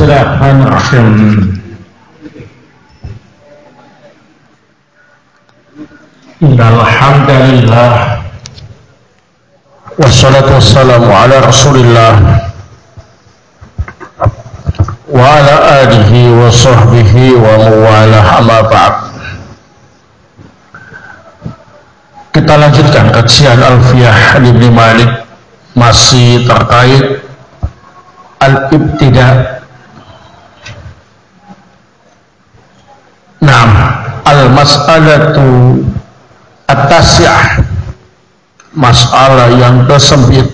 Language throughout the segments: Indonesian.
Bismillahirrahmanirrahim. Innal hamdalillah wassalatu wassalamu ala Rasulillah wa ala alihi wa sahbihi wa mawalah, amma ba'd. Kita lanjutkan kajian Alfiyah Ibnu Malik masih terkait al-ibtida'. Naam, al-mas'alatu at-tasi'ah, masalah yang ke-9.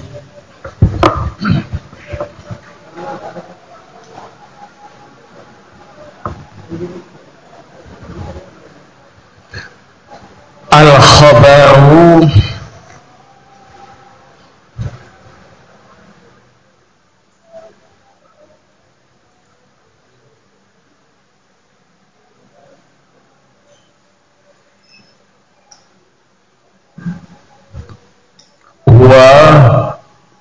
Al-khabaru huwa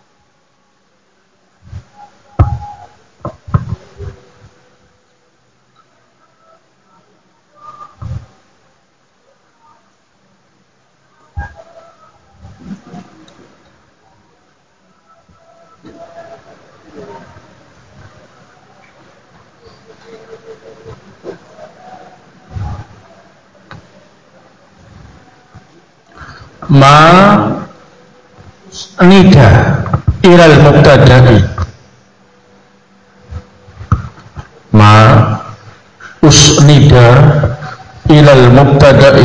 ma nida ilal mubtada'i, ma usnida ilal mubtada'i,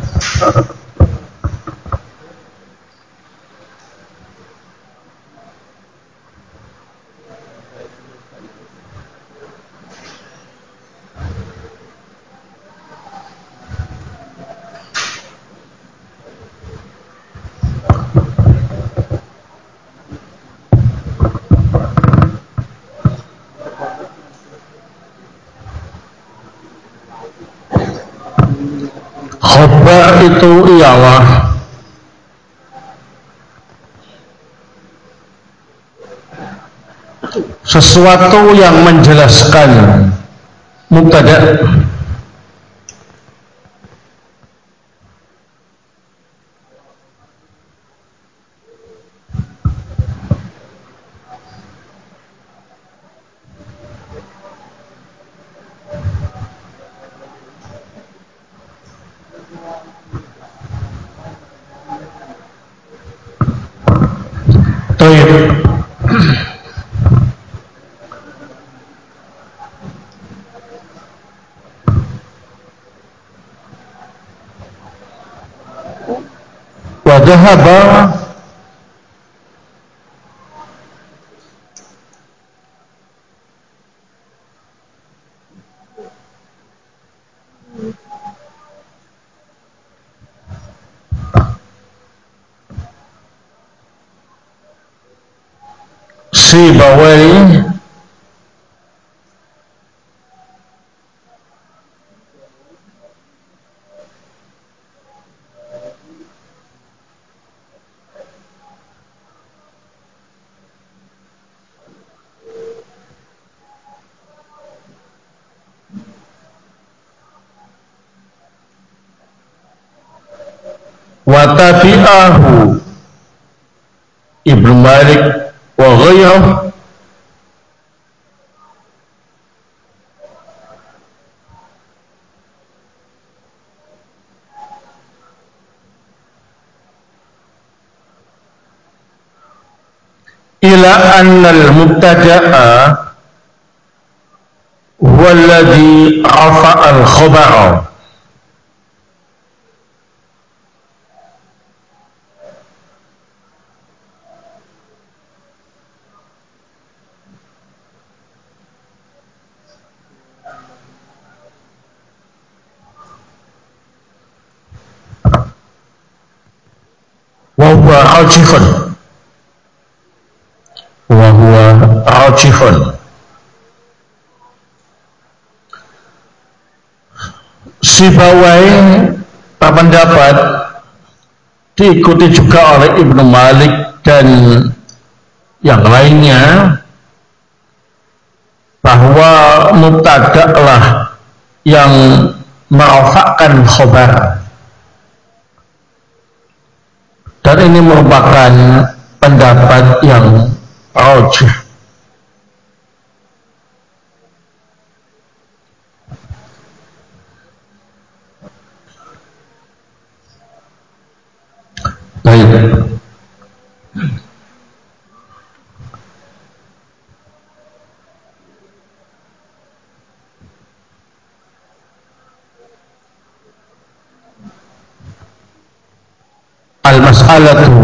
khobar itu ialah sesuatu yang menjelaskan mubtada'. Taib. Wa dhahaba Sibawayh wa tabi'ahu Ibnu Malik wa ghayruhu ila anna al-mubtada'a huwa alladhi rafa'a al-khabara wa huwa rajihun, wa huwa rajihun. Sibawayh berpendapat, diikuti juga oleh Ibnu Malik dan yang lainnya, bahwa mubtada lah yang merafakkan khobar, dan ini merupakan pendapat yang rajih. Baik. Al-mas'alatu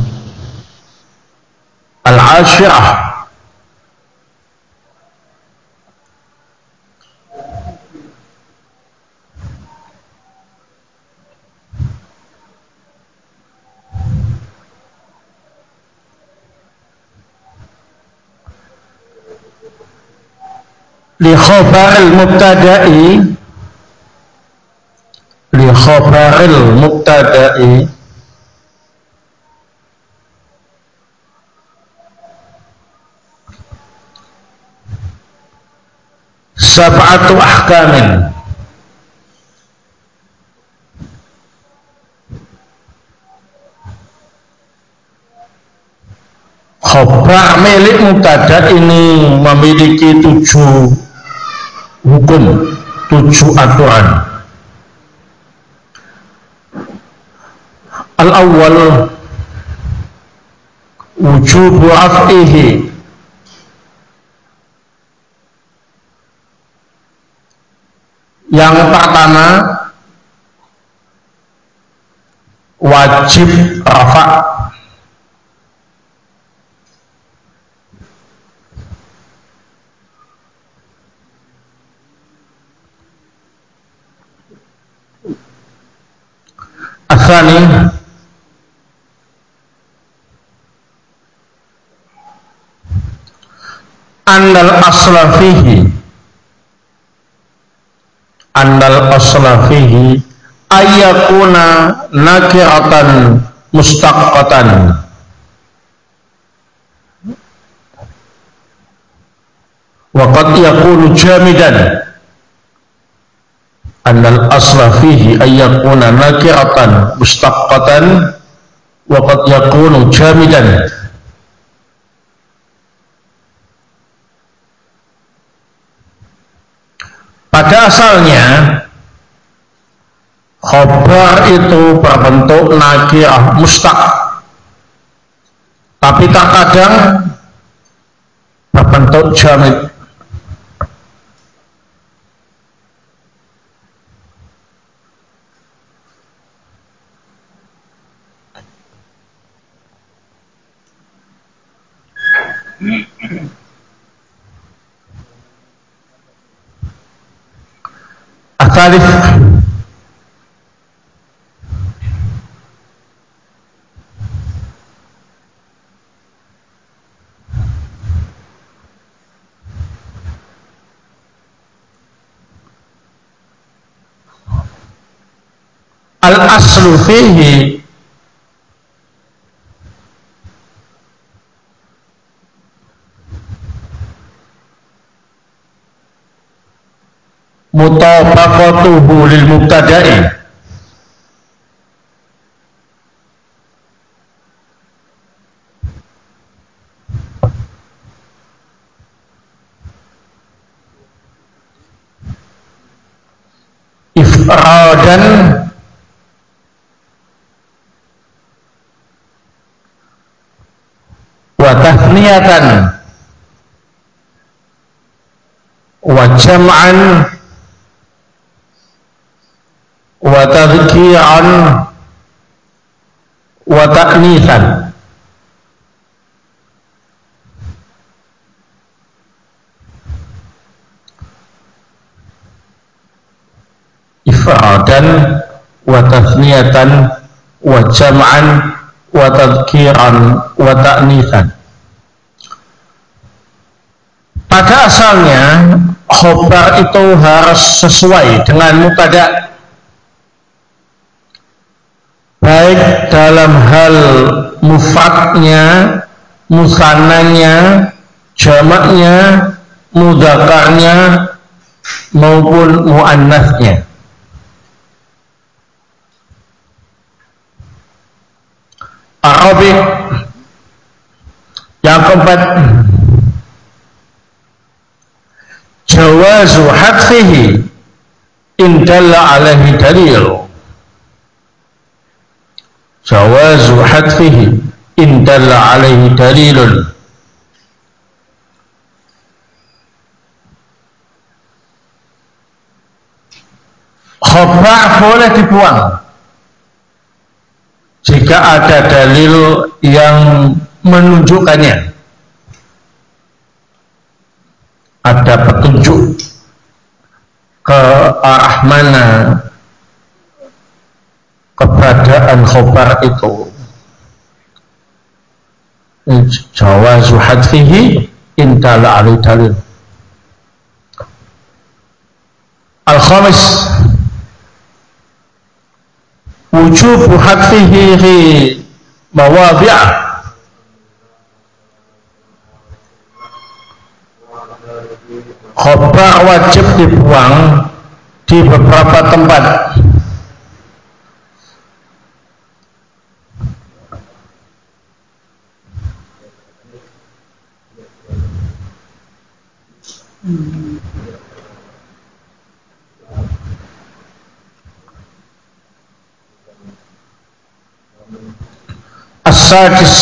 al-ashirah, li khabaril mubtada'i, li khabaril mubtada'i sab'atu ahkamin. Khabar milik mubtada ini memiliki 7 hukum, 7 aturan. Al-awwal wujubu af'ihi, yang pertama wajib rafa'. Asani annal asla fihi, annal asla fihi ayyakuna nakiratan mustaqqatan wa qad yakunu jamidan. Annal asla fihi ayyakuna nakiratan mustaqqatan wa qad yakunu jamidan. Pada asalnya khobar itu berbentuk nakirah mustaq, tapi terkadang berbentuk jamid. Al-thalith al-aslu fihi mutabaqatuhu lil mubtada'i, ifradan wa tathniyatan wa jam'an wa tadhkiran wa ta'nitsan. Ifradan wa tathniyatan wa jam'an wa tadhkiran wa ta'nitsan. Pada asalnya khobar itu harus sesuai dengan mubtada, baik dalam hal mufradnya, musannanya, jamaknya, mudzakarnya, maupun muannasnya. Arabi yang keempat, jawazu hadfihi in dalla alaihi dalil. Jawazu hadfihi in dalla alaihi dalilun. Khabar boleh dibuang jika ada dalil yang menunjukkannya, ada petunjuk ke arah mana keberadaan khabar itu. Jawazu hadfihi in dalla alaihi dalil. Al-khamis, wujubu hadfihi fi mawadhi'. Khabar wajib dibuang di beberapa tempat. As-sadis,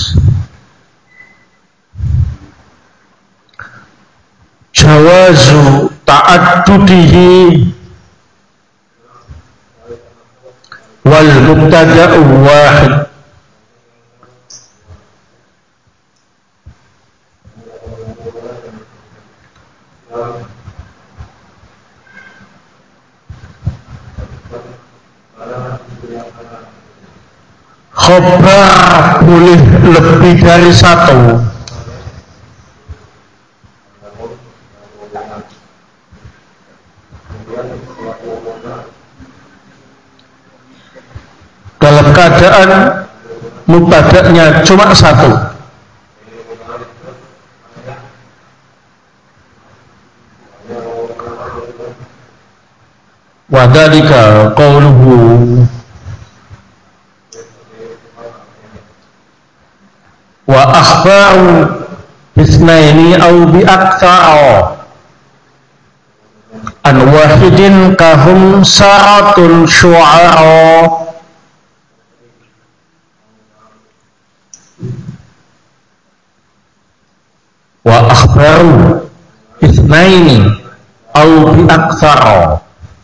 jawazu ta'addudihi wal mubtada'u wahid. Khabar boleh lebih dari satu. Dalam keadaan mubtada'nya cuma satu. Wa dzalika qauluhu wa akhbaru bisnaini aw bi aktsara an wahidin kahum sa'atun syu'ara. Wa akhbaru bisnaini aw bi aktsara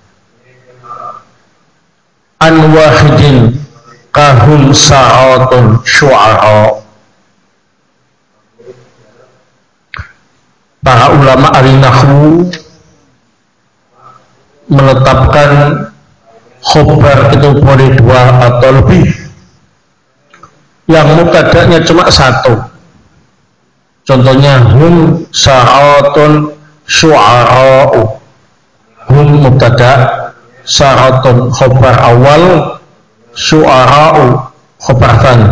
an wahidin kahum sa'atun syu'ara. Para ulama ahli nahwu menetapkan khabar itu boleh dua atau lebih, yang mubtada'nya cuma satu. Contohnya hum sa'atun syu'ara'u. Hum mubtada', sa'atun khabar awal, syu'ara'u khabar tsani.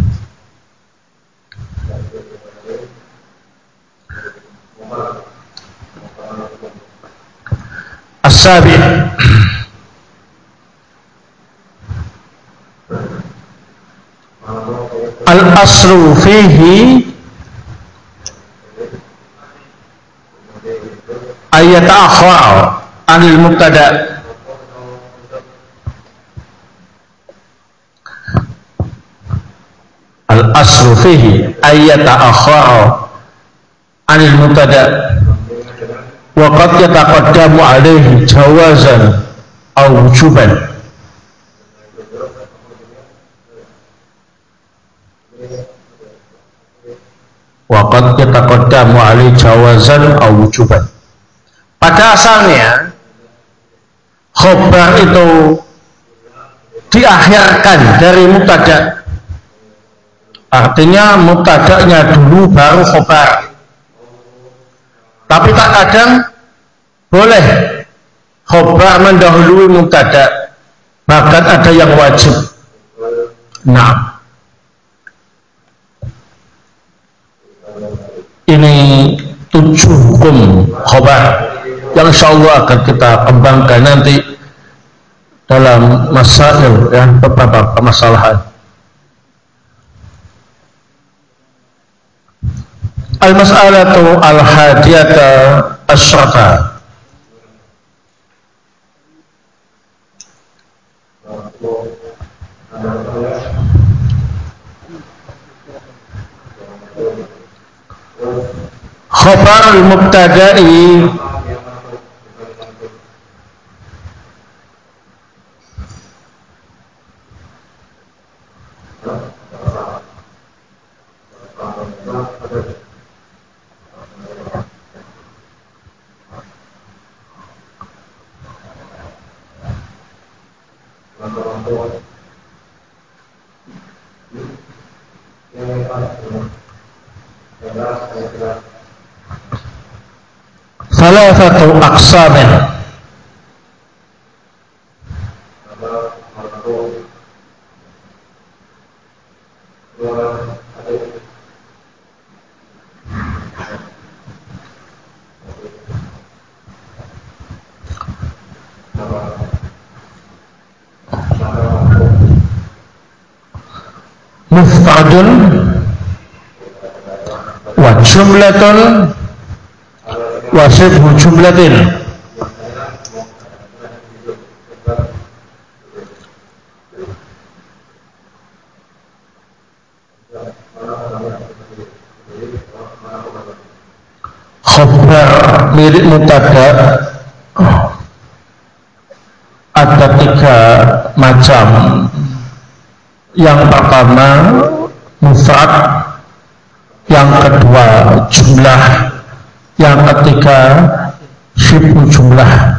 As-sabi', al-aslu fihi ayat akhar anil mubtada'. Al-aslu fihi ayat akhar anil mubtada' wa qad yataqaddamu alaihi jawazan aw wujuban. Wa qad yataqaddamu alaihi jawazan aw wujuban. Pada asalnya khabar itu diakhirkan dari mubtada'. Artinya mubtada'nya dulu baru khabar. Tapi tak kadang boleh khabar mendahului mubtada', bahkan ada yang wajib. Nah, ini 7 hukum khabar yang insya Allah akan kita kembangkan nanti dalam masail, ya, beberapa permasalahan. Al-mas'alatu al-hadiyata asyrata. Khabar al-mubtada'i thalathatu aqsamin. Mufradun wa jumlatun wa shibhu jumlatin. Khabar milik mubtada ada 3 macam. Yang pertama mufrad, yang kedua jumlah, yang ketiga shibhu jumlah.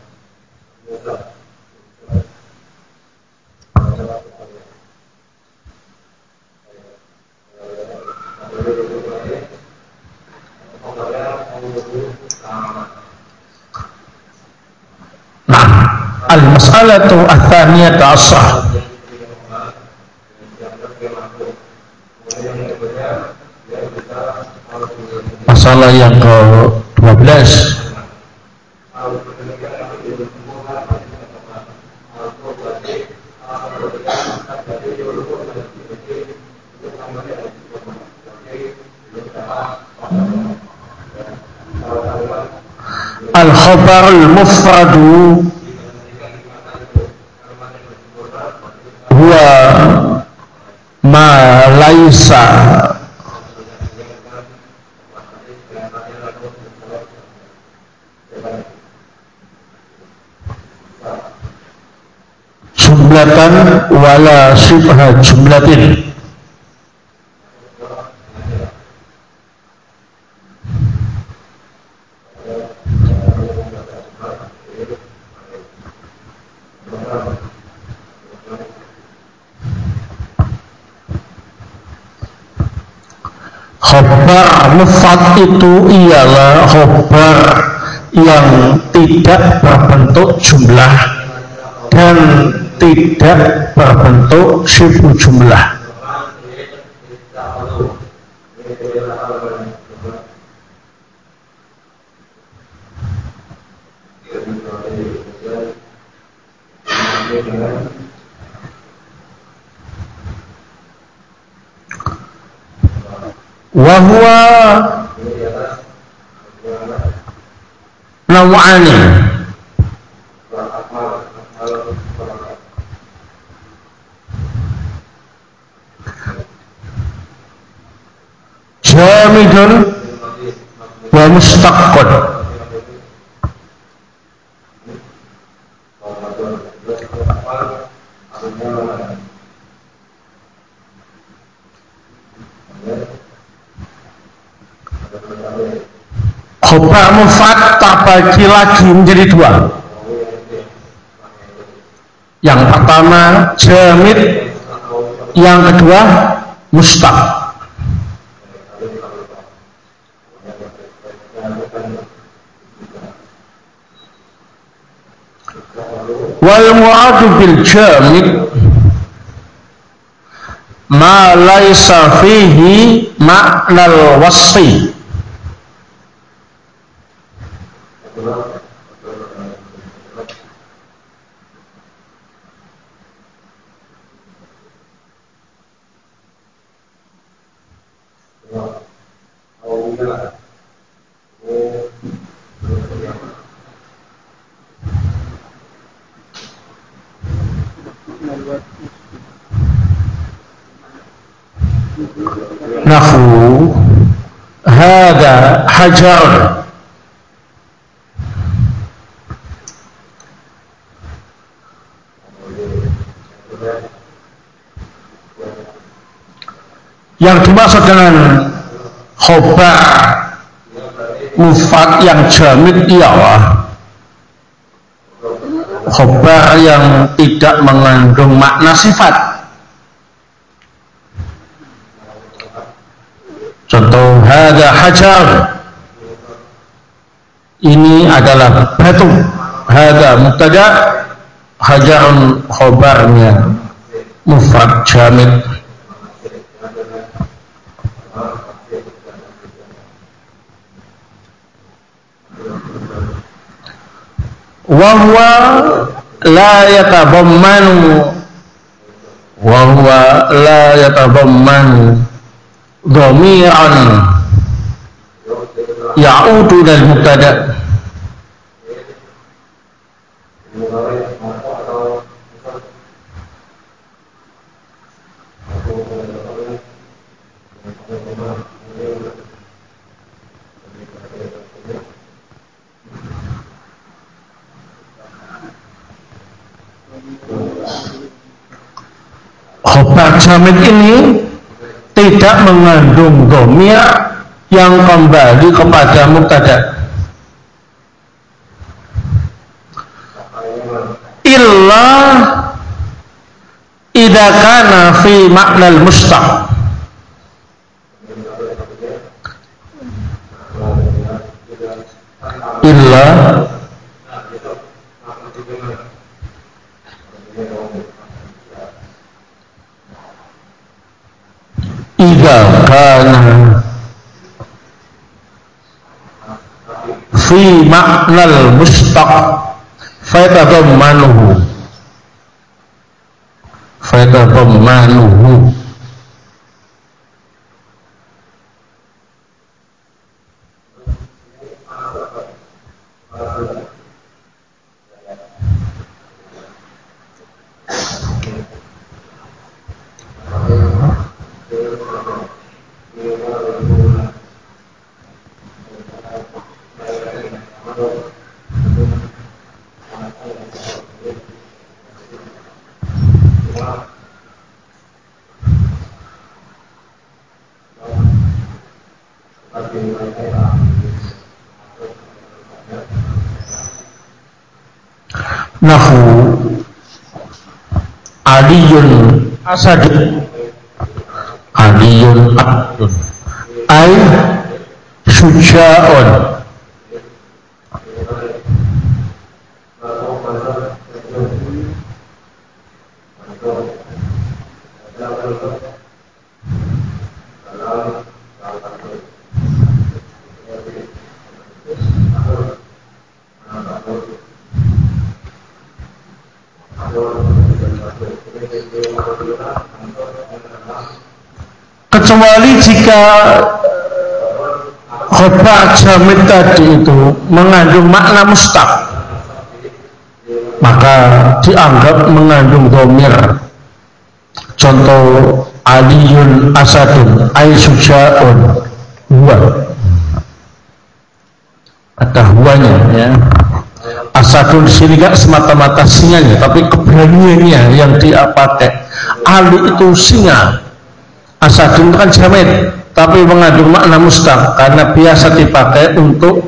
Nah, al-mas'alatu ats-tsaniyatu asyrah. Masalah yang ke-12. Al-khabarul mufradu huwa ma laisa jumlatan wala shibha jumlatin. Khobar mufrad itu ialah khobar yang tidak berbentuk jumlah dan tidak berbentuk shibhu jumlah. Wahuwa naw'ani. Jamidun wa mustaqqun. Khobar mufrad terbagi lagi menjadi 2. Yang pertama jamid, yang kedua mustaq. Wal muradu bil jamid ma laisa fihi ma'nal wasfi. Nahu hada hajar, yang dimaksud dengan khobar mufrad yang jamid ialah khobar yang tidak mengandung makna sifat. Contoh hada hajar, ini adalah batu. Hada mubtada, hajarun khobarnya mufrad jamid. Wahwa la yatadammanu, wahwa la yatadammanu dhamiran ya'udu lil mubtada. Khobar jamid ini tidak mengandung dhamir yang kembali kepada mubtada, illa idza kana fi maknal mustaq, illa idza kana fi maknal mustaq fatadammanuhu, fatadammanuhu. Nahu aliyun asadun, aliyun abdun ay syuja'un, kecuali jika khobar jamid tadi itu mengandung makna mustaq, maka dianggap mengandung dhamir. Contoh aliyun asadun ay syuja'un, huwa, ada huwanya ya. Asadun di sini gak semata-mata singanya, tapi keberaniannya yang dia pakai. Ali itu singa, asadun itu kan jamid, tapi mengandung makna mustaq karena biasa dipakai untuk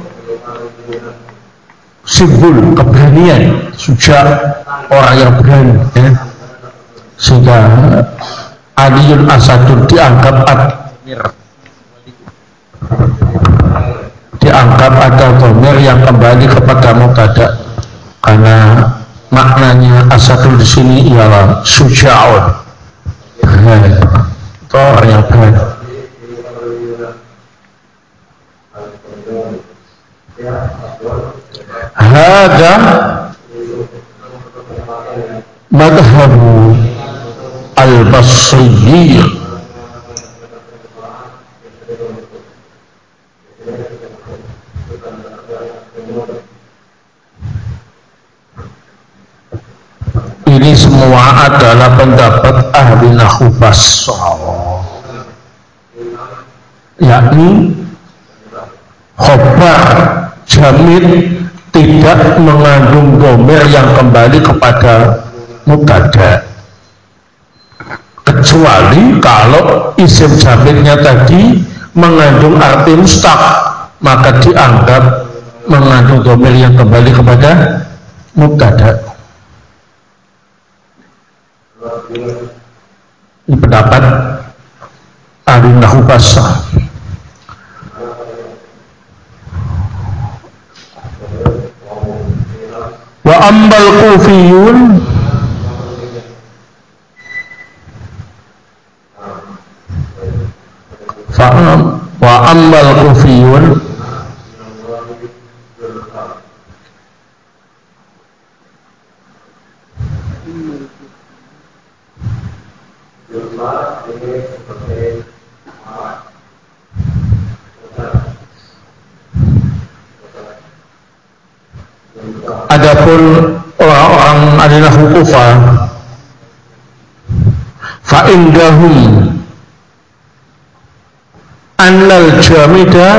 simbol keberanian, suja, orang yang berani ya. Sehingga aliyun asadun dianggap ada dhamir yang kembali kepada mubtada karena maknanya asadun di sini ialah suja'un, berani, itu orang yang berani. Hada madhabu al-Basriyyin. Ini semua adalah pendapat ahli nahwu Basrah, yakni khobar jamid tidak mengandung dhamir yang kembali kepada mubtada, kecuali kalau isim jamidnya tadi mengandung arti mustaq, maka dianggap mengandung dhamir yang kembali kepada mubtada. Ini pendapat ahli nahwu Basrah. Wa ambal kufiyun wa ambal kufiyun adapun orang-orang ahli nahwu Kufah, fa indahum annal jamida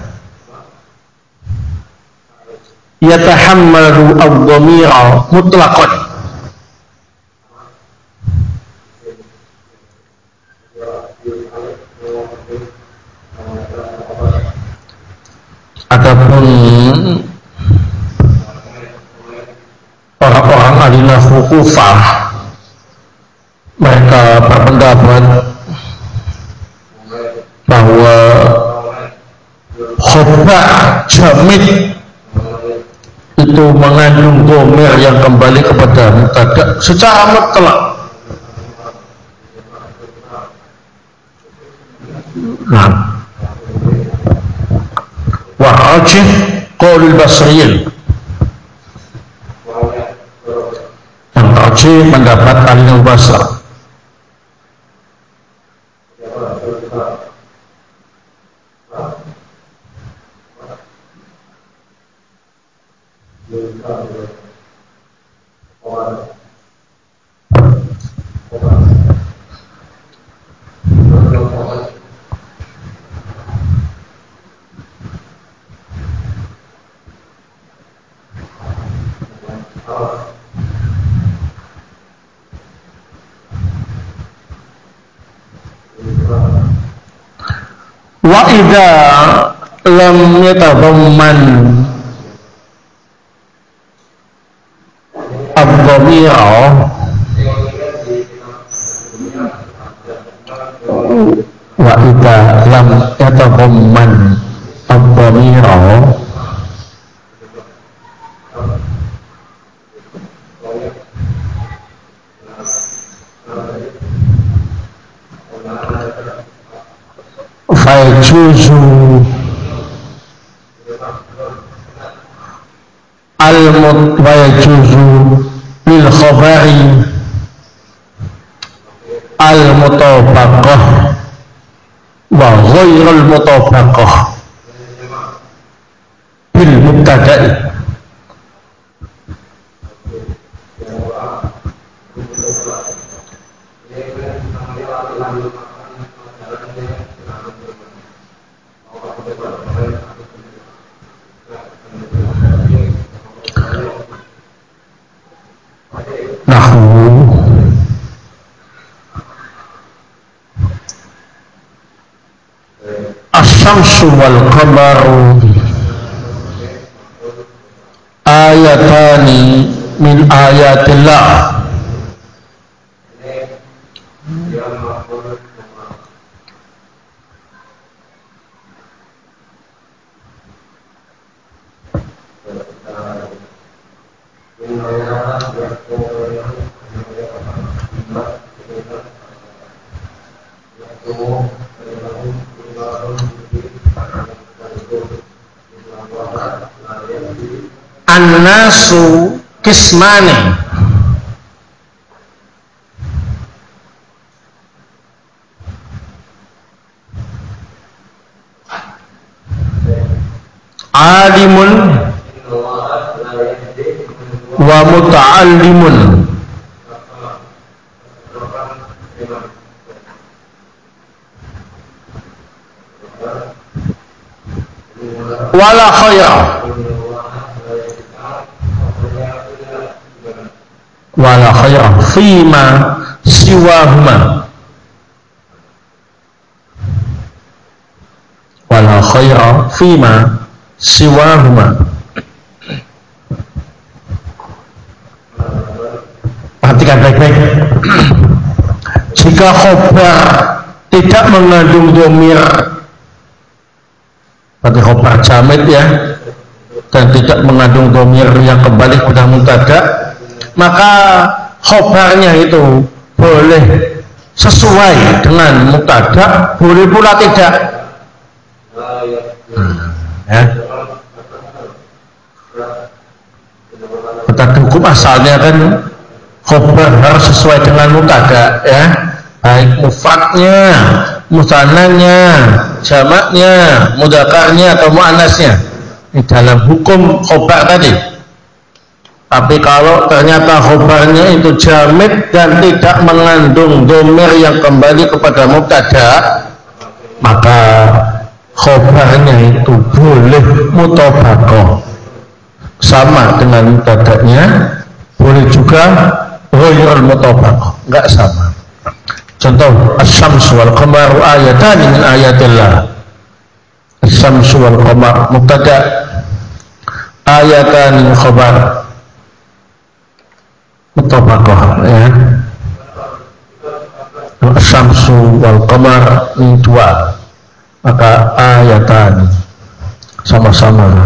yatahammalu ad-dhamira mutlaqan. Adapun orang-orang ahli nahwu Kufah, mereka berpendapat bahwa khobar jamid itu mengandung dhamir yang kembali kepada mubtada secara mutlak. Nah, wa rajih qaulul Basriyyin, yang rajih pendapat ahli Basrah. Wa idza lam yatadamman ad-dhamira wa idza lam yatadamman ad-dhamira fayajuzu fayajuzu lil khabari al-mutabaqah wa ghairul mutabaqah bil mubtada'i. Nahwu asy-syamsu wal qamaru ayatani min ayatillah An-nasu kismani. Alimun wa muta'allimun. Wala khaira wala khaira fima siwahuma. Wala khaira fima siwahuma. Perhatikan baik-baik. Jika khobar tidak mengandung dhamir, berarti khobar jamid ya, dan tidak mengandung dhamir yang kembali kepada mubtada, maka khobarnya itu boleh sesuai dengan mubtada, boleh pula tidak. Ya. Tetapi hukum asalnya kan khobar harus sesuai dengan mubtada ya, baik mufradnya, mutsannanya, jamaknya, mudzakarnya atau muannasnya. Ini dalam hukum khobar tadi. Tapi kalau ternyata khobarnya itu jamid dan tidak mengandung dhamir yang kembali kepada mubtada, maka khobarnya itu boleh mutabaqah sama dengan mubtada'nya, boleh juga ghairul mutabaqah, enggak sama. Contoh, asy-syamsu wal qamaru ayatan min ayatillah. Asy-syamsu wal qamar mubtada', ayatan khabar, mutabaqah ya. Asy-syamsu wal qamar ini dua, maka ayatan sama-sama.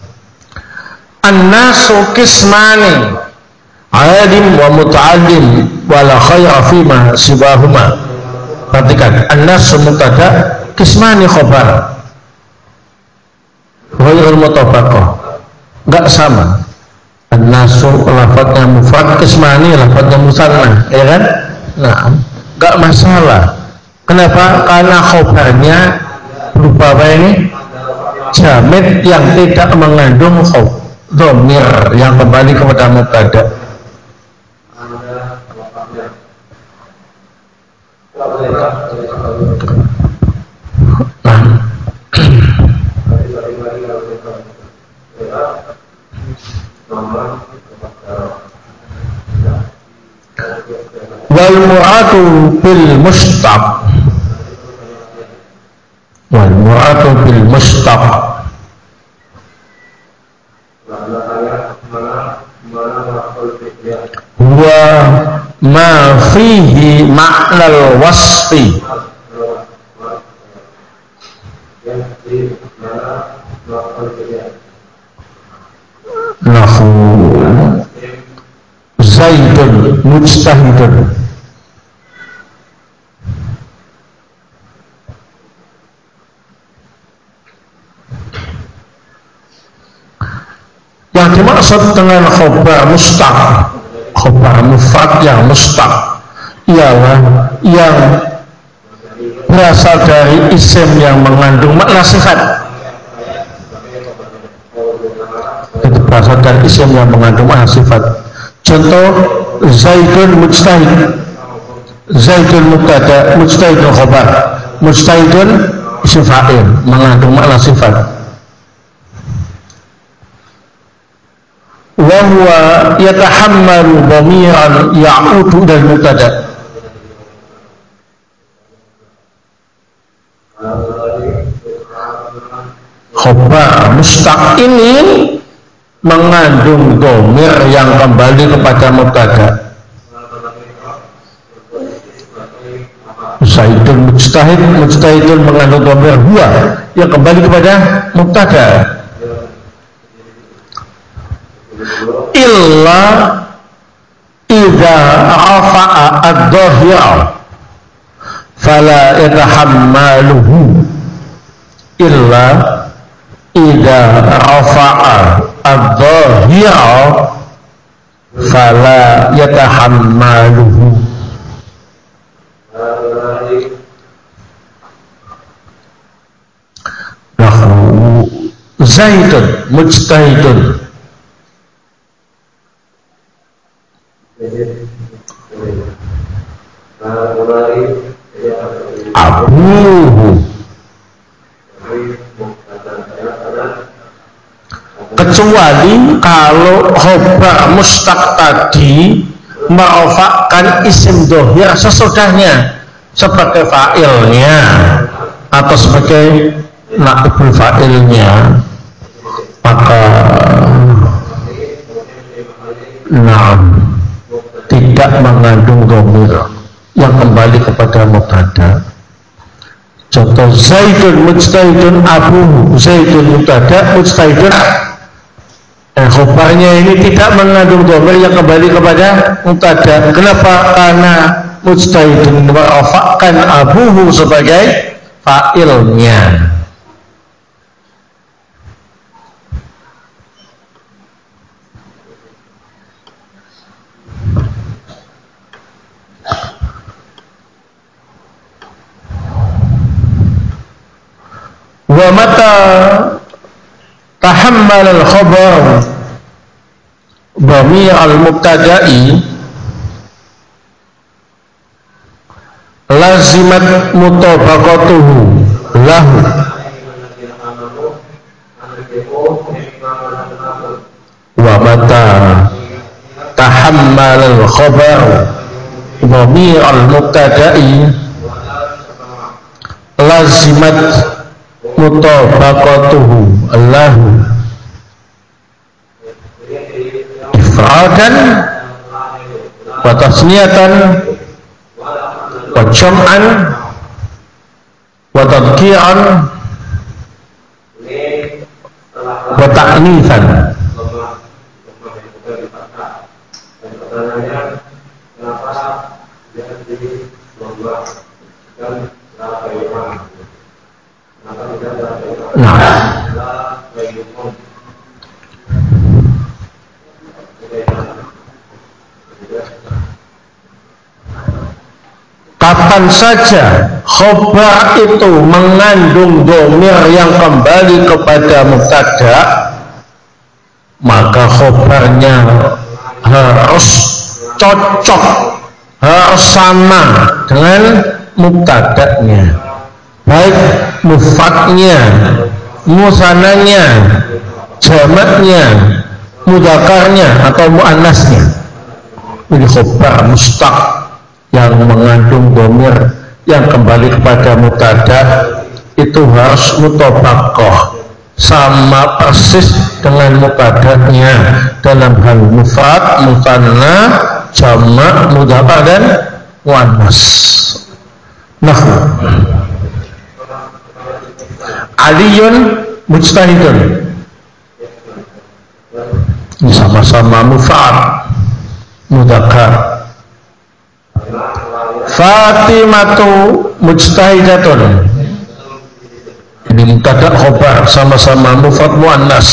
An-nasu kismani, alim wa muta'allim wala khaira fima siwahuma. Perhatikan, an-nasu mubtada, kismani khabar, ghairul mutabaqah, enggak sama. An-nasu lafadznya mufrad, kismani lafadznya musanna, ya kan? Nah, enggak masalah. Kenapa? Karena khabarnya berupa apa ini? Jamid yang tidak mengandung dhamir yang kembali kepada mubtada. Wal muradu bil mustaq, wal muradu bil mustaq wa ma fihi ma'nal wasfi. Nahu Zaidun mujtahidun. Yang dimaksud dengan khobar mustaq, khobar mufrad yang mustaq, ialah yang berasal dari isim yang mengandung makna sifat. Itu berasal dari isim yang mengandung makna sifat. Contoh, Zaidun mujtahid, Zaidun mubtada, mujtahidun khobar. Mujtahidun isim fa'il mengandung makna sifat. Wa huwa yatahammalu dhamiran ya'udu ilal mubtada. Khobar mustaq ini mengandung dhamir yang kembali kepada mubtada. Zaidun mujtahid, mujtahidun mengandung dhamir huwa yang kembali kepada mubtada. Illa idza rafa'a ad-dhahira fala yatahammaluhu. Illa idza rafa'a ad-dhahira fala yatahammaluhu. Lahu Zaidun mujtahidun abuhu, kecuali kalau khobar mustaq tadi merofakkan isim dohir sesudahnya sebagai fa'ilnya atau sebagai naibul fa'ilnya, maka tidak mengandung dhamir yang kembali kepada mubtada. Contoh Zaidun mujtahidun abuhu, Zaidun mubtada, mujtahidun khobarnya ini tidak mengandung dhamir yang kembali kepada mubtada. Kenapa? Karena mujtahidun merofakkan abuhu sebagai fa'ilnya. Wa mata tahammal al-khabar dhamir al-mubtada'i lazimat mutabaqatuhu lahu. Wa mata tahammal al-khabar dhamir al-mubtada'i lazimat mutabaqatuhu lahu ifradan wa tasniyatan wa jam'an wa tadhkiran wa ta'nitsan. Kapan saja khobar itu mengandung dhamir yang kembali kepada mubtada, maka khobarnya harus cocok, harus sama dengan mubtadanya, baik mufradnya, musananya, jamaknya, mudzakarnya atau muannasnya. Ini khobar mustaq yang mengandung dhamir yang kembali kepada mubtada itu harus mutabaqah, sama persis dengan mubtadanya dalam hal mufrad, musanna, jamak, mudzakkar dan muannas. Nah, Aliyun mujtahidun, ini sama-sama mufrad, mudzakkar. Fatimatu mujtahidatun, ini mubtada khobar, sama-sama mufrad muannas.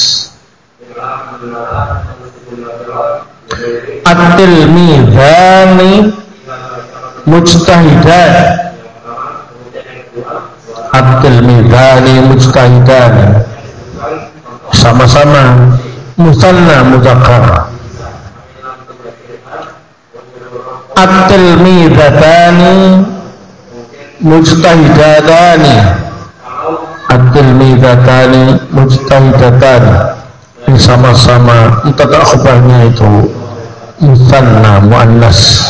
At-tilmidhani mujtahidan, at-tilmidhani mujtahidan, sama-sama musanna mudzakkar. At-tilmidhatani mujtahidatani, at-tilmidhatani mujtahidatani, ini sama-sama mubtada khobarnya itu musanna muannas.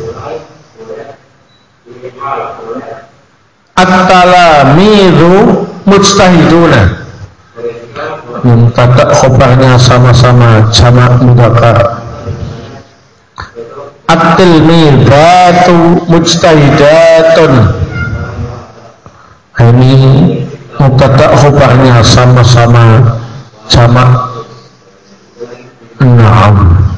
At-talamidhu mujtahiduna, mubtada khobarnya sama-sama jamak mudzakkar. At-tilmidhatu mujtahidatun, ini mubtada khobarnya sama-sama jamak. Naam.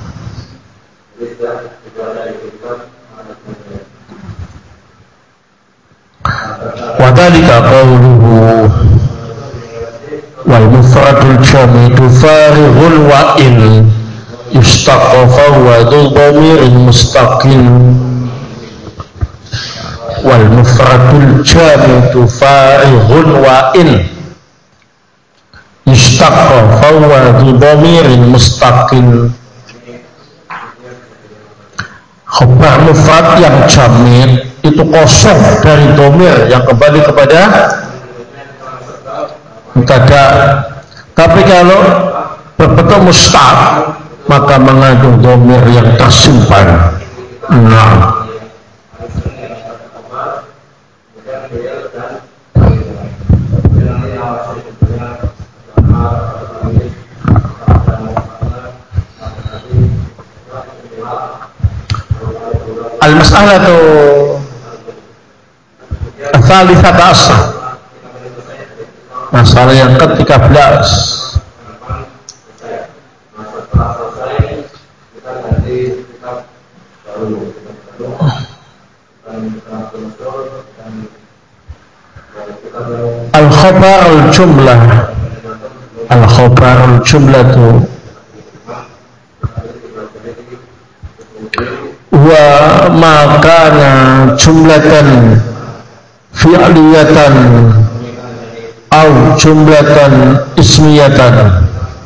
Wa dzalika qawluhu wal mufradul jamidu farighun wa in yustaqafa wa dhamirin mustaqil wal mufradul jamidu farighun wa in yustaqafa wa dhamirin mustaqil. Khabar mufrad yang jamid itu kosong dari dhamir yang kembali kepada mubtada. Tapi kalau berbentuk mustaq maka mengandung dhamir yang tersimpan. Nah, al-mas'alatu ats-tsalitsata asyar, masalah yang ke-13. Al-khabarul jumlah, al-khabarul jumlatu wa makana jumlatan fi'liyatan au jumlatan ismiyatan.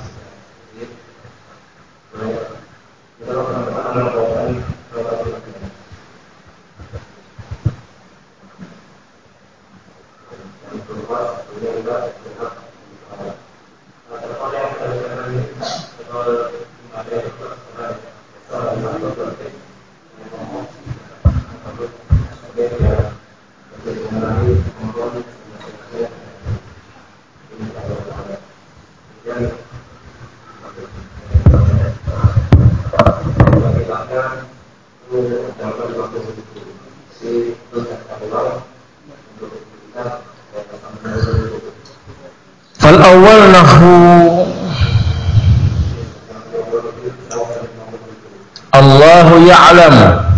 Fal awal nahu Allahu ya'lam,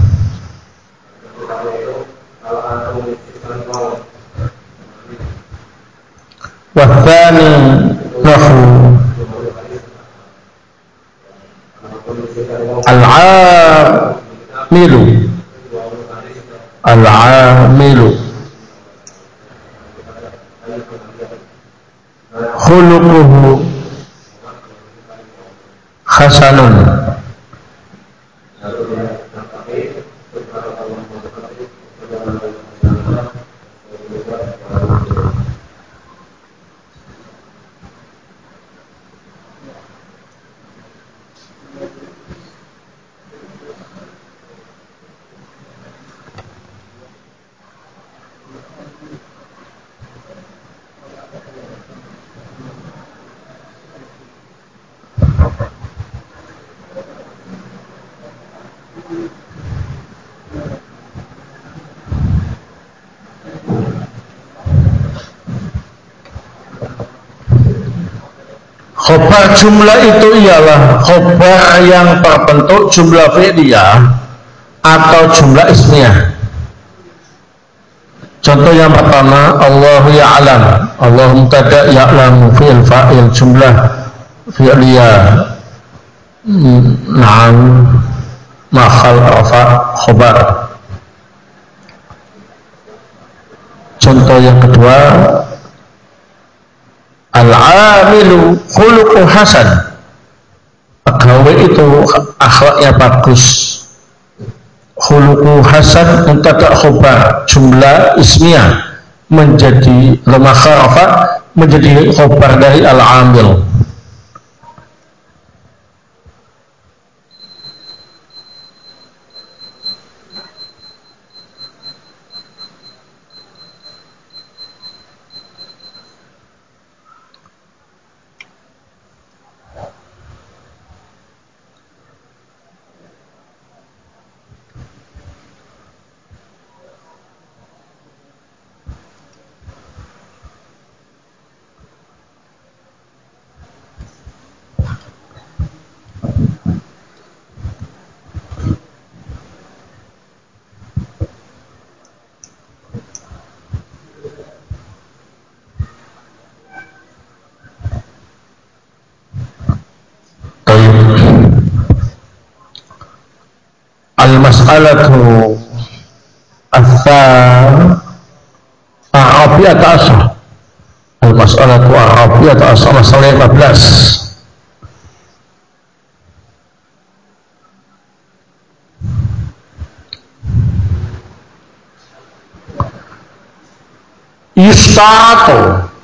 wa tsani nahu al-'amilu, al-'amilu khuluquhu hasanun. Khobar jumlah itu ialah khobar yang berbentuk jumlah fi'liyah atau jumlah ismiyah. Contoh yang pertama, Allahu ya'lam, Allah mubtada, ya'lamu fi'il fa'il jumlah fi'liyah. Na'am mahal rafa khobar. Contoh yang kedua, al-'amilu khuluqu hasan, pegawai itu akhlaknya bagus. Khuluqu hasan mubtada khobar jumlah ismiyah menjadi lemah rafa menjadi khobar dari al-'amil. Al-mas'alatu Arabiyah ta'asah. Al-mas'alatu Arabiyah ta'asah. Masalah 14. Yusta'atu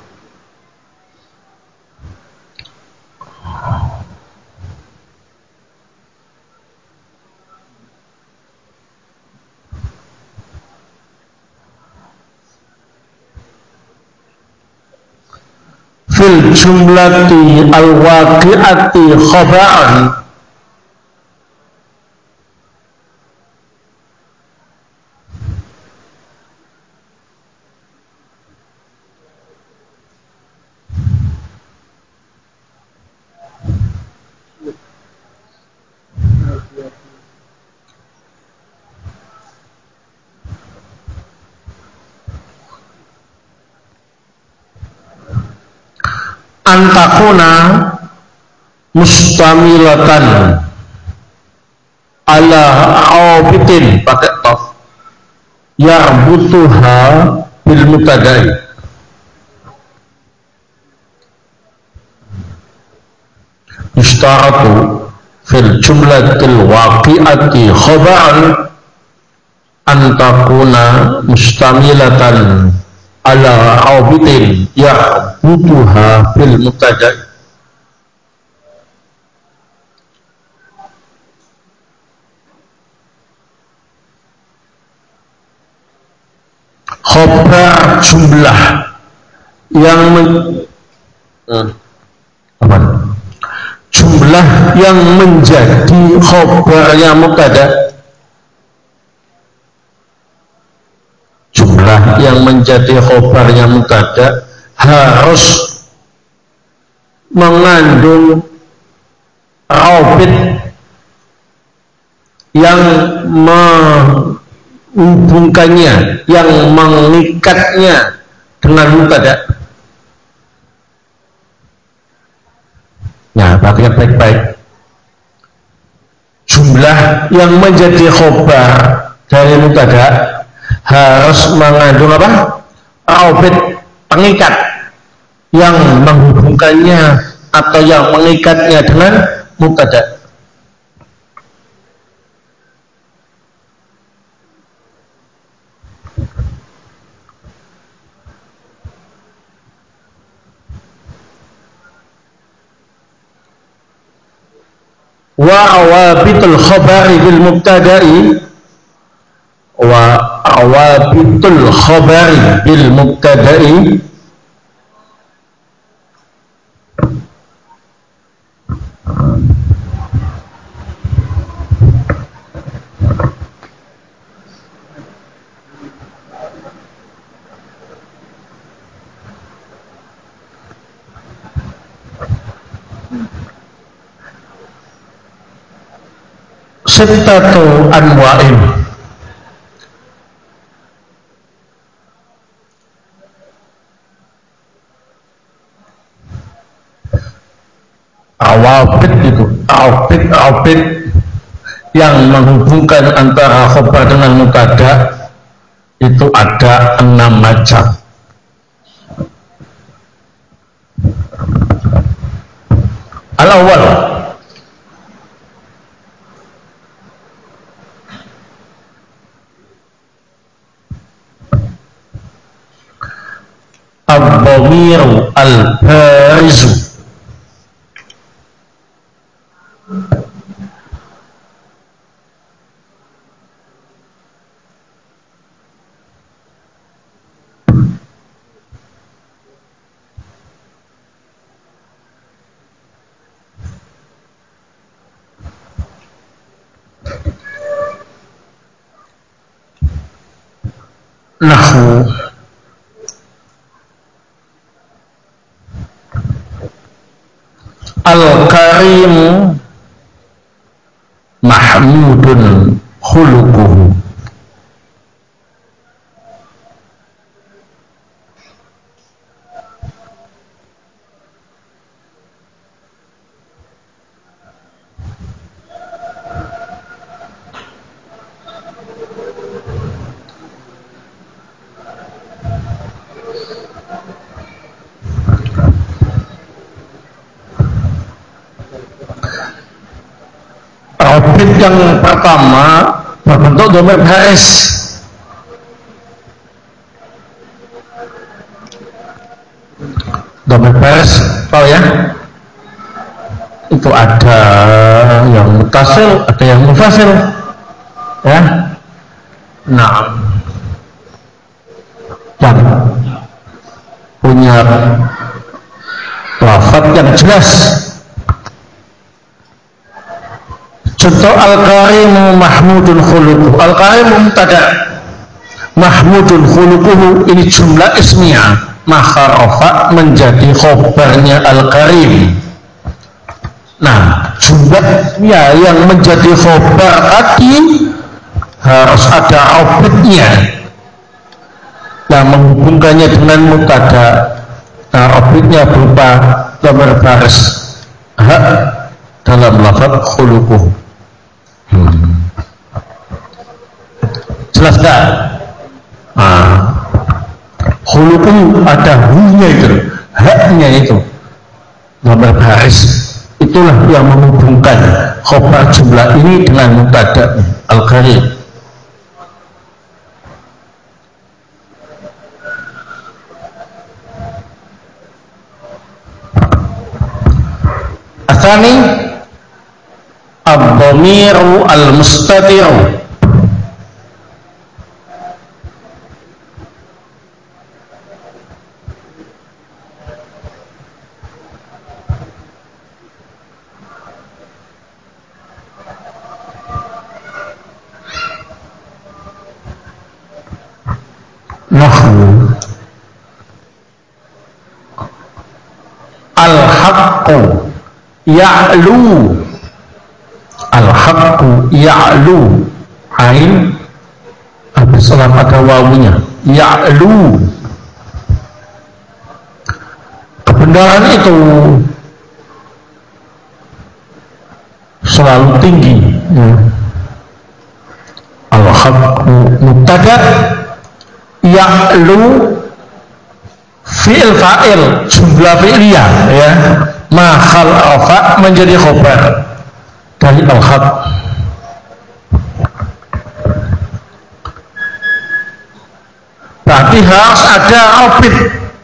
fil jumlati al-waqi'ati khaba'an antakuna mustamilatan ala awabitin pakai tof yarbutuha bil mutadai. Yustaratu fil jumlatil waqi'ati khaba'an antakuna mustamilatan ala awabitin yarbutuha bil mutadai. Khobar jumlah yang jumlah yang menjadi khobarnya mubtada, jumlah yang menjadi khobarnya mubtada harus mengandung raubit yang menghubungkannya, yang mengikatnya dengan mubtada. Nah, perhatikan baik-baik. Jumlah yang menjadi khobar dari mubtada harus mengandung apa? Raubit, pengikat yang menghubungkannya atau yang mengikatnya dengan mubtada. Wa awabitul khabari bil mubtada'i wa awabitul khabari bil mubtada'i sittatu anwa'in. Awabit itu awabit yang menghubungkan antara khobar dengan mubtada itu ada 6 macam. Al-awwal ad-dhamiru al-barizu nahwu al-karimu mahmudun khuluquhu. yang pertama berbentuk dhamir baris. Dhamir baris, tahu ya? Itu ada yang mutasil, ada yang mufasil, ya. Nah, yang punya lafaz yang jelas. Contoh al-karimu mahmudun khuluquhu. Al-karimu mubtada, mahmudun khuluquhu ini jumlah ismiyah, maka rafa menjadi khobarnya al-karim. Nah, jumlah ismiyah yang menjadi khobar tadi harus ada objeknya yang menghubungkannya dengan mubtada. Nah, objeknya berupa dhamir baris hak dalam lafaz khuluquhu. Jelas tak? Khuluquhu ada hunya itu, haknya itu, dhamir baris. Itulah yang menghubungkan khobar jumlah ini dengan mubtada al-karim. Atsani ad-dhamiru al-mustatiru. Nahwu al-haqqu ya'lu, al-haqqu ya'lu, ain habis salam ada wawunya, ya'lu, kebenaran itu selalu tinggi, ya. Al-haqqu mubtada, ya'lu fi'il fa'il, jumlah fi'liyah, ya. Mahal rafa menjadi khobar dari al-haq. Berarti harus ada objek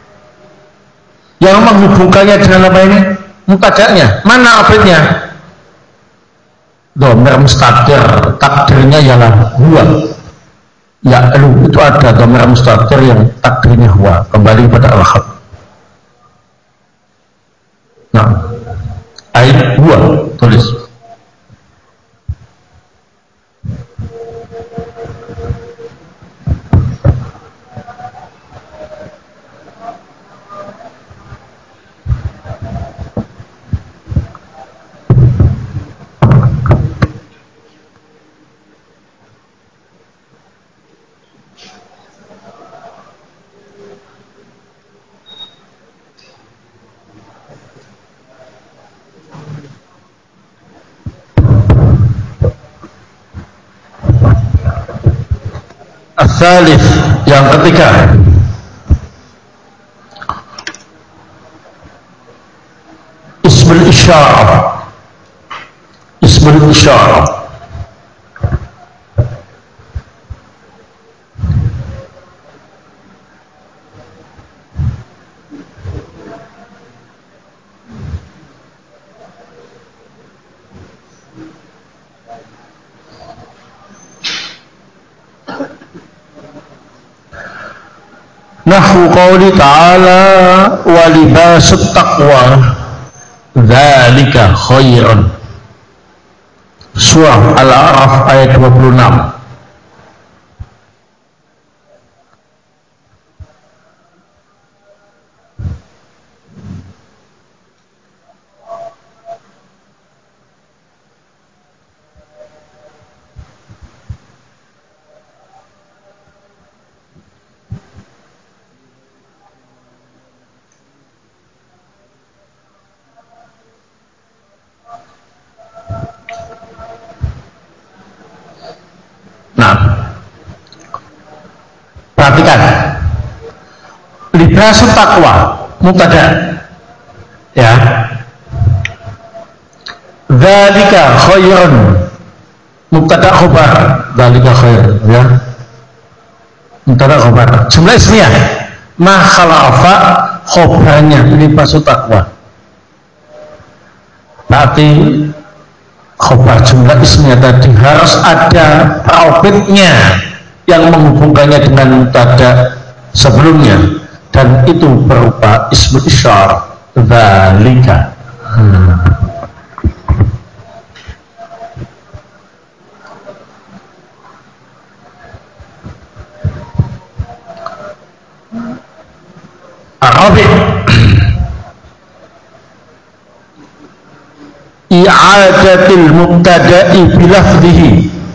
yang menghubungkannya dengan apa ini? Mubtada'nya. Mana objeknya? Dhamir mustatir, takdirnya ialah huwa. Ya'lu, itu ada dhamir mustatir yang takdirnya huwa, kembali pada al-haq. Nah, ayat huwa, tulis. Al-thalith, yang ketiga, ismul isyarah. Ismul isyarah nahwu qawli ta'ala wa libasut taqwa dzalika khairun. Surah Al-A'raf ayat 26. Nah, perhatikan, libasul taqwa mubtada, ya, dzalika khairun, mubtada khobar dzalika khair ya. Mubtada khobar jumlah ismiyah ma khalafa khobarnya libasu taqwa. Berarti khobar jumlah ismiyah tadi harus ada raubitnya yang menghubungkannya dengan mubtada sebelumnya, dan itu berupa ismu isyarah dzalika. Arabi i'adatul mubtada'i bilafdhihi,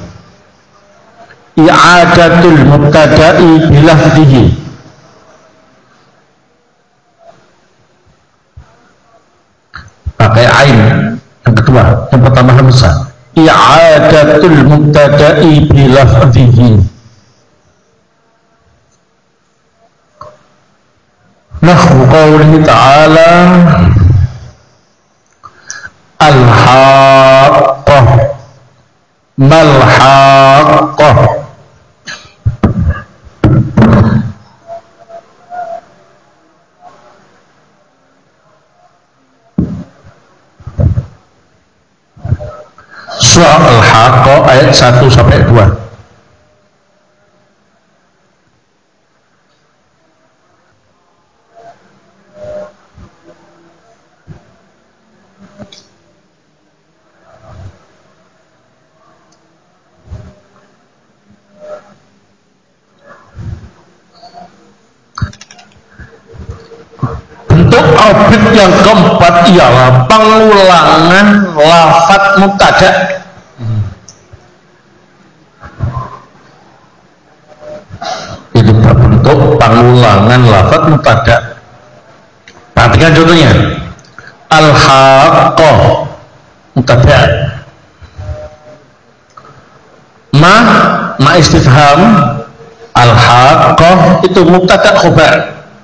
i'adatul mubtada'i bilafdhihi, pakai ain yang kedua, yang pertama hamzah. I'adatul mubtada'i bilafdhihi, nahwu qawlihi ta'ala al-haqqah mal-haqqah. Surah Al-Haqqah ayat 1 sampai 2. Bentuk objek yang keempat ialah pengulangan lafadz mubtada. Itu berbentuk pengulangan lafadz mubtada. Perhatikan contohnya. Al-haqqah mubtada. Ma istifham. Al-haqqah itu mubtada khobar.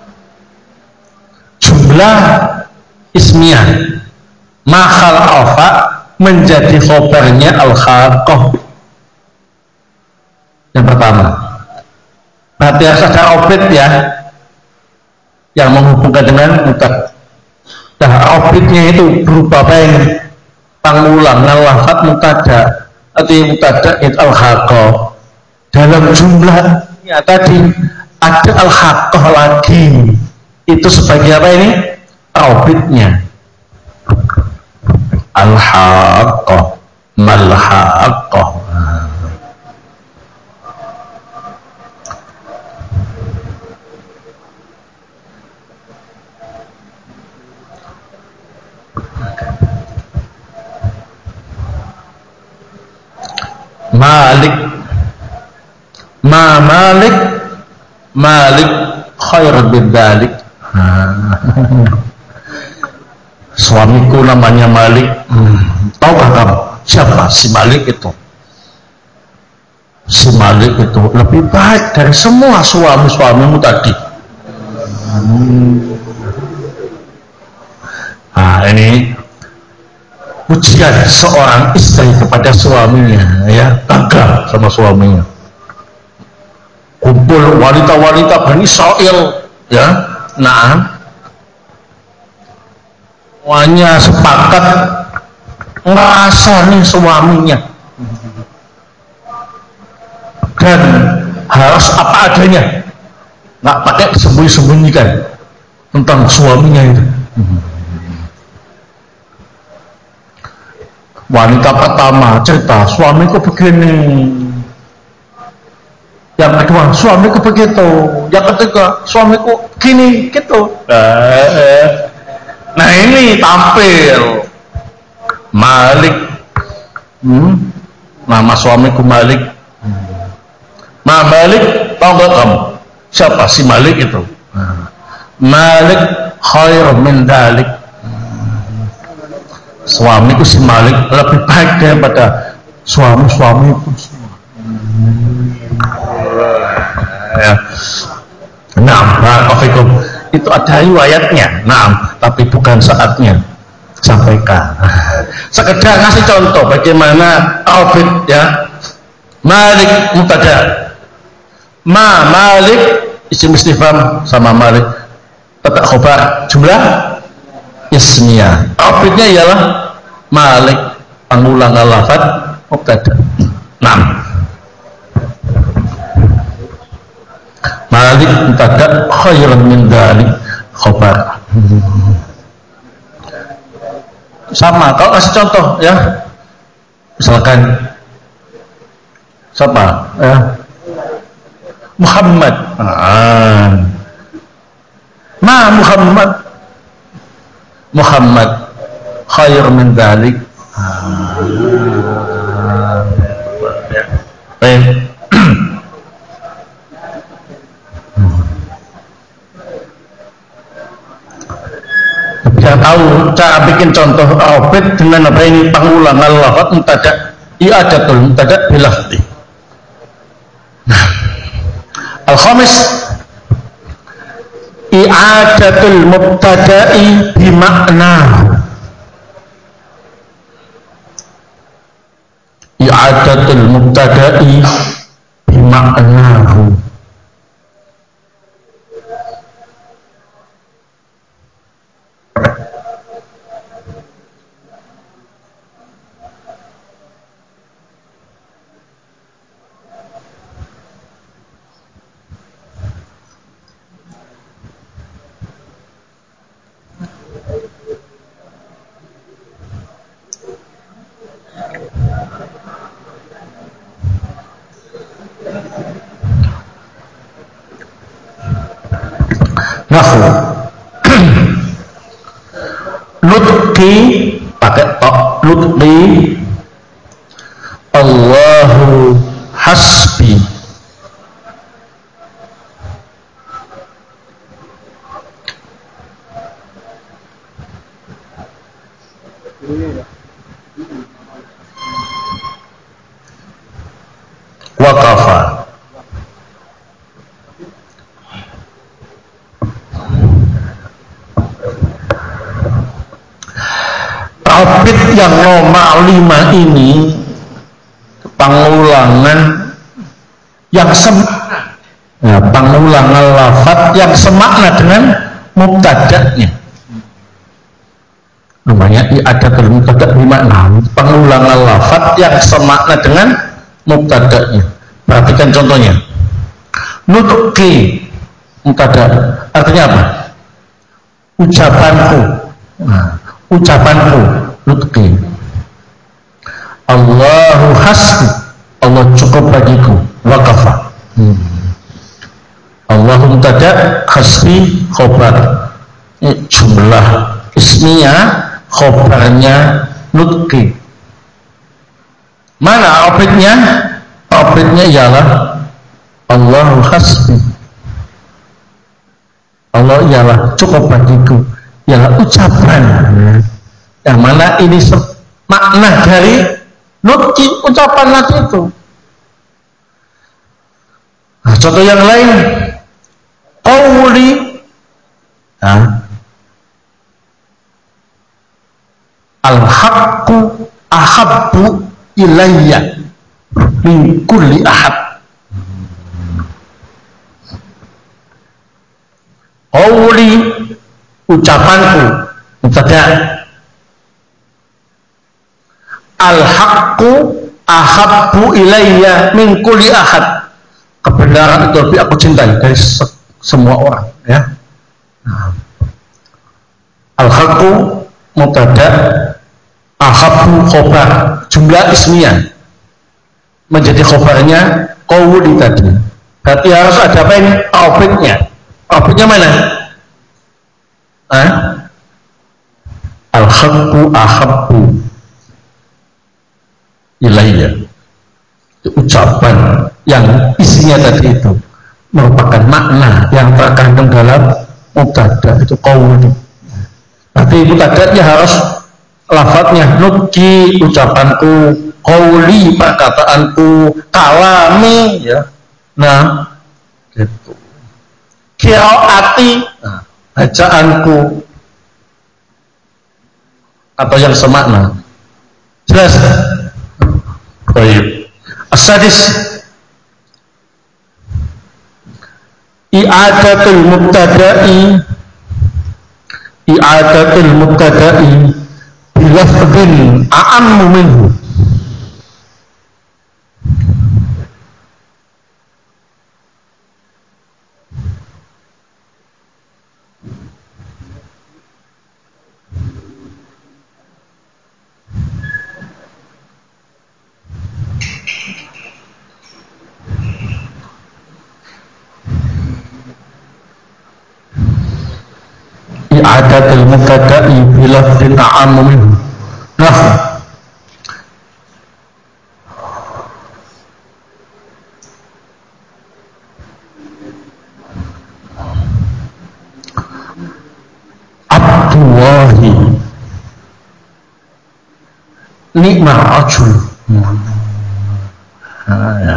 Jumlah ismiyah mahal alfa menjadi khobarnya al-haqqah yang pertama. Berarti harus ada objek ya yang menghubungkan dengan mubtada. Nah, objeknya itu berupa apa ini? Pengulangan lafadz mubtada. Artinya mubtada itu al-haqqah. Dalam jumlahnya tadi ada al-haqqah lagi. Itu sebagai apa ini? Objeknya. Al-haqqah mal-haqqah. Malik Malik khair bidzalik. Suamiku namanya Malik. Tahukah kamu siapa si Malik itu? Si Malik itu lebih baik dari semua suami-suamimu tadi. Nah, ini pujian seorang istri kepada suaminya, ya, bangga sama suaminya. Kumpul wanita-wanita Bani Israil, ya, nah, semuanya sepakat ngerasani suaminya dan harus apa adanya, nggak pakai sembunyi-sembunyikan tentang suaminya itu. Wanita pertama cerita, suamiku begini. Yang kedua, suamiku begitu. Yang ketiga, suamiku gini, gitu. Nah, ini tampil Malik. Nama suamiku Malik. Malik, tahu gak kamu siapa si Malik itu? Malik khair min dalik. Suamiku si Malik lebih baik daripada suami-suamiku semua. Ya. Nah, barakallahu fikum. Itu ada riwayatnya. Nah, tapi bukan saatnya. sampaikan. Sekedar ngasih contoh bagaimana Abid ya. Malik mubtada. Malik isim istifham sama Malik tetap khobar jumlah ismiyah. Abidnya ialah Malik pengulang lafaz mubtada. Nah, Malik mubtada khairan min dzalik khobar. Sama, kalau kasih contoh ya, misalkan siapa ya, Muhammad, Muhammad khair min dzalik. Biar tahu cara bikin contoh Abid dengan apa ini pengulangan lafaz mubtada i'adatul mubtada bilafzi. Nah, al-khamis i'adatul mubtada'i bima'nahu. I'adatul mubtada'i bima'nahu. Nahu lutfi pakai tok, lutfi Allahu hasbi. Waqafa Abid yang nomor 5 ini pengulangan yang semakna, ya, pengulangan lafaz yang semakna dengan mubtada'nya. Namanya i'adatul mubtada' bimakna, pengulangan lafaz yang semakna dengan mubtada'nya. Perhatikan contohnya. Nutqi mubtada' artinya apa? Ucapanku. Nah, ucapanku nutqi. Allahu hasbi, Allah cukup bagiku. Waqafa. Allahu mubtada', hasbi khobar. Ini jumlah ismiyah, khobarnya nutqi. Mana abidnya? Abidnya ialah Allahu hasbi, Allah ialah cukup bagiku, ialah ucapan yang mana ini makna dari nutqi, ucapan nanti itu. Nah, contoh yang lain, qauli, al-haqqu ahabbu ilayya min kulli ahad. Qauli ucapanku mubtada, al-haqqu ahabbu ilayya min kulli ahad, kebenaran itu lebih aku cintai dari semua orang ya. Al-haqqu mubtada, ahabbu khobar, jumlah ismiyah menjadi khobarnya qauli tadi. Berarti harus ada apa ini? Abidnya. Abidnya mana? Al-haqqu ahabbu ilayya, ucapan yang isinya tadi itu merupakan makna yang terkandung dalam mubtada, itu qauli. Berarti mubtada'nya harus lafadznya nutqi, ucapanku, qauli, perkataanku, kalami ya. Nah, gitu. Qiraati, bacaanku, atau yang semakna. Jelas? Baik. As-sadis i'adatul mubtada'i bilafdin a'ammu minhu. i'adatul mubtada'i bilafdin a'ammu minhu. Nah, Abdullahi ni'ma rajul. Ya.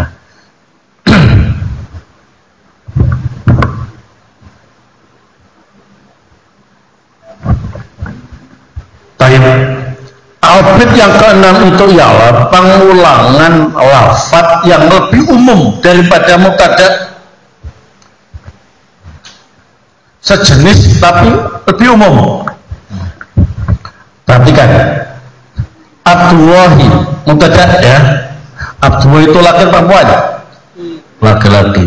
Baik. Abid yang keenam itu ialah pengulangan lafaz yang lebih umum daripada mubtada, sejenis tapi lebih umum. Perhatikan, Abdullahi mubtada ya. Abdullah itu laki perempuan? Laki-laki.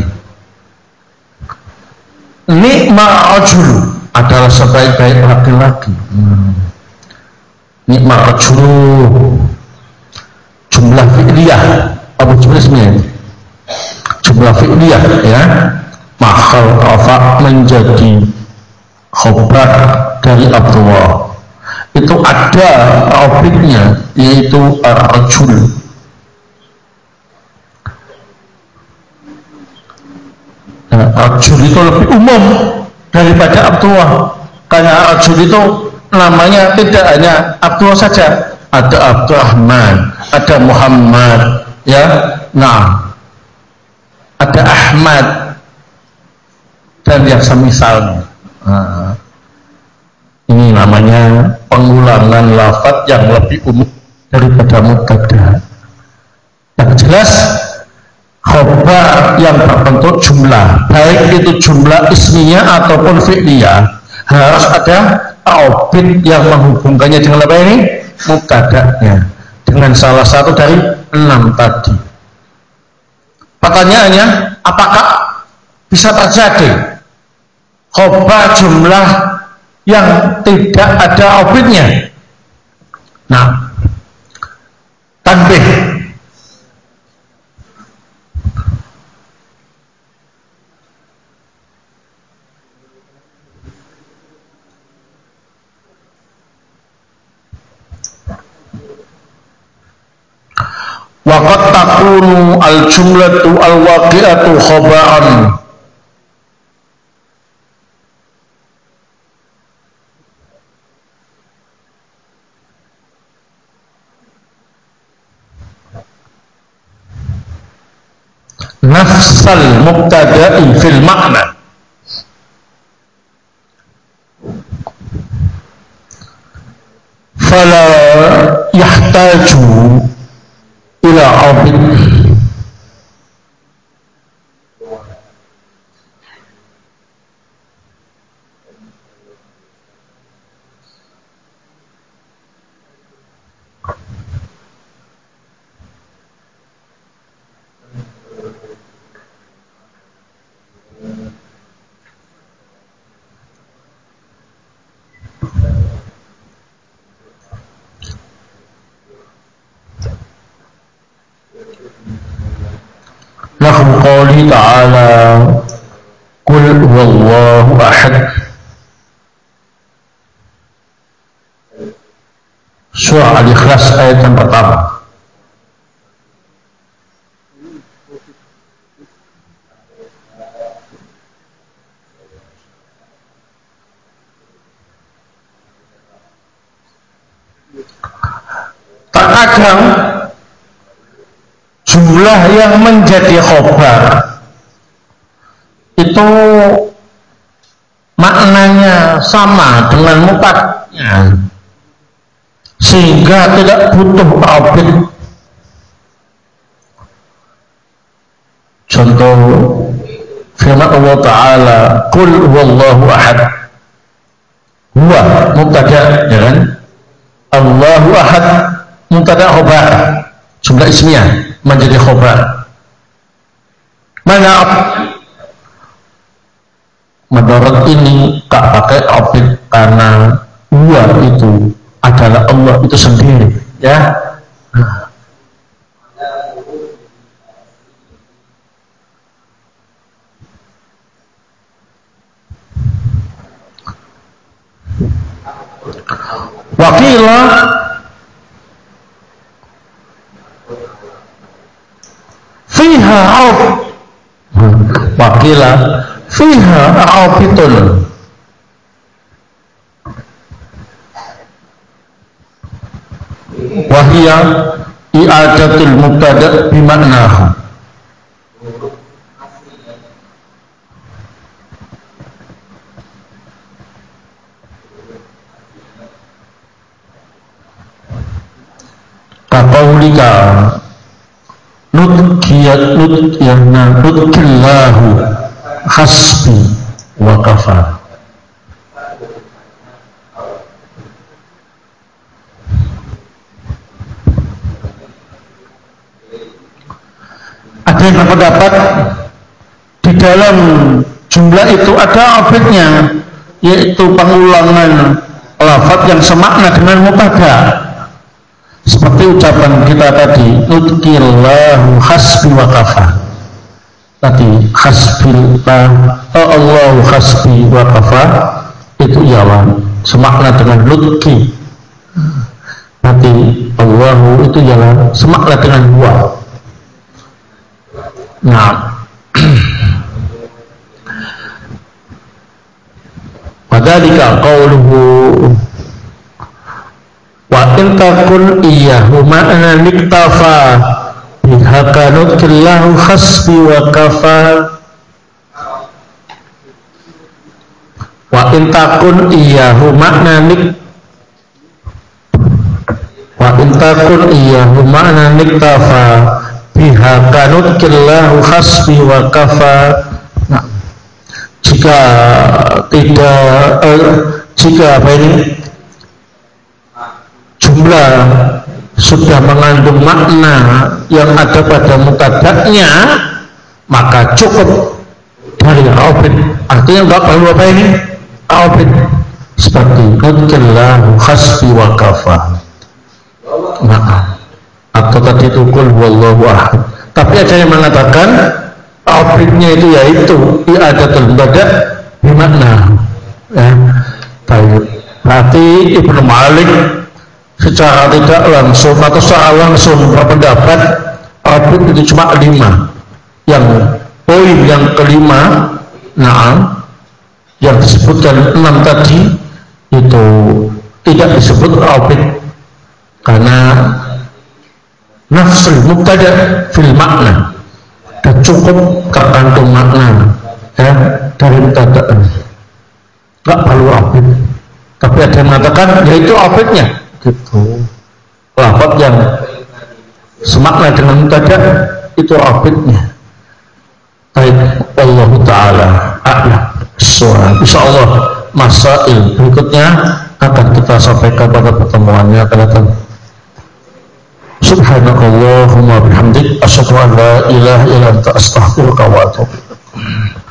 Ni'ma rajul adalah sebaik-baik laki-laki. Ni'ma rajul jumlah fi'liyah apa jumlah ismiyah? Jumlah fi'liyah ya. Mahal rafa menjadi khobar dari Abdullah. Itu ada objeknya yaitu ar-rajul. Nah, rajul itu lebih umum daripada Abdullah, karena rajul itu namanya tidak hanya Abdullah saja, ada Abdurrahman, ada Muhammad ya, nah ada Ahmad dan yang semisalnya. Nah, ini namanya pengulangan lafaz yang lebih umum daripada mubtada. Yang jelas khobar yang berbentuk jumlah, baik itu jumlah ismiyah ataupun fi'liyah, harus ada objek yang menghubungkannya dengan apa ini? Mubtada'nya, dengan salah satu dari 6 tadi. Pertanyaannya, apakah bisa terjadi khobar jumlah yang tidak ada objeknya? Nah, tanbih, waqad takunu al-jumlatu al-waqi'atu khabaran nafsal mubtada'i fil makna. Fala yahtaju ila abid. Lahu qawli ta'ala qul huwallahu ahad. Surah Al-Ikhlas ayat yang pertama. Terkadang jumlah yang menjadi khobar itu maknanya sama dengan mubtada'nya, sehingga tidak butuh abid. Contoh firman Allah Ta'ala, Qul huwallahu ahad. Huwa mubtada, ya kan? Allahu ahad mubtada khobar, jumlah ismiyah menjadi khobar. Mana menurut ini tak pakai abid karena huwa itu adalah Allah itu sendiri, ya. Wakila fiha auf, wakila fiha aufitun, wahia i'adatul mubtada bimaknahu. Kaqaulika nutkillahu hasbi wa kafa. Ada yang berpendapat di dalam jumlah itu ada abidnya, yaitu pengulangan lafaz yang semakna dengan mubtada. Seperti ucapan kita tadi, nutkillahu hasbi wa kafa. Tadi hasbillah, Allahu hasbi wa kafa, itu ialah semakna dengan nutki. Nanti Allahu itu ialah semakna dengan huwa. Nah, padahal qauluhu wa in takun iyyahu ma'na niktafa bihaka nutkillahu hasbi wa kafa. Wa in takun iyyahu ma'na niktafa bihaka nutkillahu hasbi wa kafa. Nah, jika apa ini jumlah sudah mengandung makna yang ada pada mubtada'nya, maka cukup dari abid. Artinya enggak perlu apa ini abid, seperti nutkillahu hasbi wa kafa. Nah, atau tadi itu qul huwallahu ahad. Tapi ada yang mengatakan abidnya itu yaitu i'adatul mubtada bimakna, ya. Berarti Ibnu Malik secara tidak langsung atau secara langsung berpendapat abid itu cuma 5. Yang poin yang kelima, nah, yang disebutkan 6 tadi itu tidak disebut abid karena nafsul mubtada fil makna, dan cukup terkandung makna, ya, dari mubtada, nggak perlu abid. Tapi ada yang mengatakan yaitu abidnya, gitu. Lafaz yang semakna dengan mubtada itu abidnya. Baik, Allah Ta'ala a'lam bissawab. Insyaallah masail berikutnya akan kita sampaikan pada pertemuannya akan datang. Subhanakallahumma bihamdik asyhadu an la ilaha illa anta astaghfiruka wa atubu ilaik.